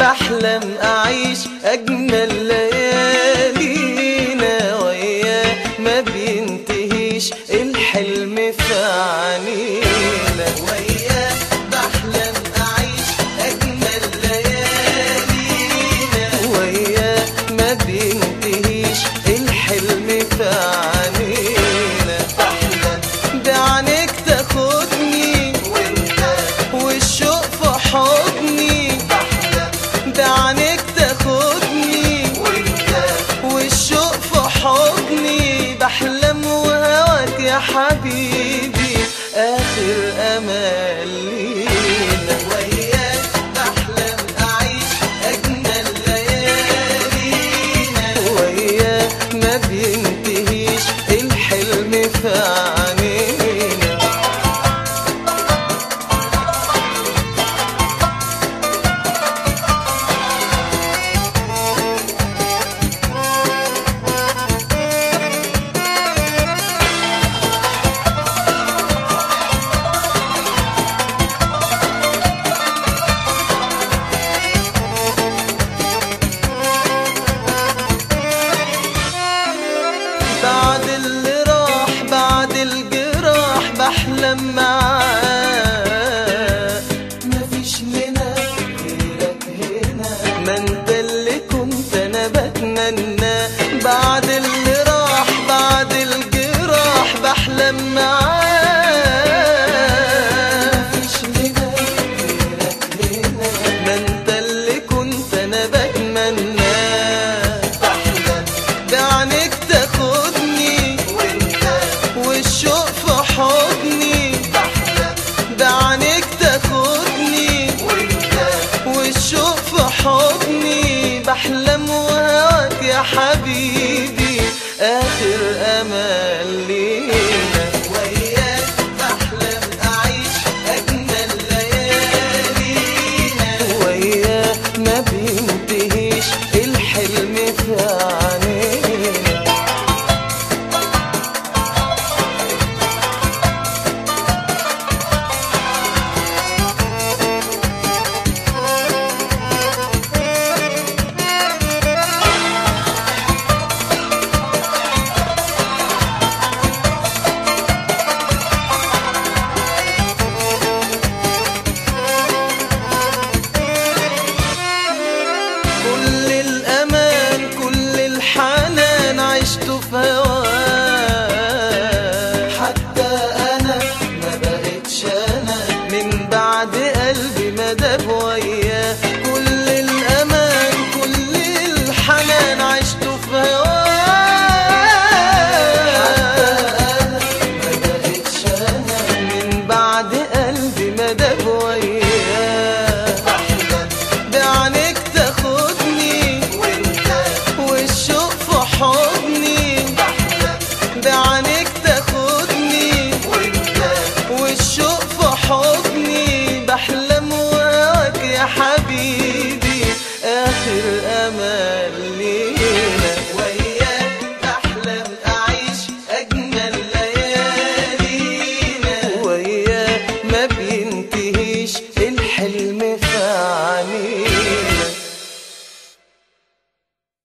بحلم أعيش أجمل ليالينا وياه، ما بينتهيش الحلم في عنينا. وياه بحلم أعيش أجمل ليالينا وياه، ما بينتهيش الحلم في عنينا. بحلم بعينيك تاخدني وانت والشوق في حضني، بعينيك تاخدني وانت والشوق في حضني. بحلم وهواك يا حبيبي آخر أمل لينا. وياك بحلم أعيش أجمل ليالينا وياه، ما بينتهيش الحلم في عنينا. بعد اللي راح بعد الجراح بحلم معاه، مفيش لنا غيرك هنا، ما انت اللي كنت انا بتمنى. بعد اللي راح بعد الجراح بحلم معاه، مفيش لنا غيرك هنا، ما انت اللي كنت انا بتمنى. بعينيك تاخدني وانت والشوق في حضني، بعينيك تاخدني وانت والشوق في حضني. بحلم وهواك يا حبيبي آخر أمل لينا. وياك بحلم أعيش أجمل ليالينا وياه، ما بينتهيش الحلم في عنينا. كل الأمان كل الحنان عشته في هواه، حتى أنا ما بقتش أنا من بعد قلبي ما داب وياه. كل الأمان كل الحنان عشته في هواه، حتى أنا ما بقتش أنا من بعد قلبي ما داب وياه. بعينيك تاخدني وانت والشوق في حضني، بعينيك تاخدني وانت والشوق في حضني. بحلم وهواك يا حبيبي آخر أمل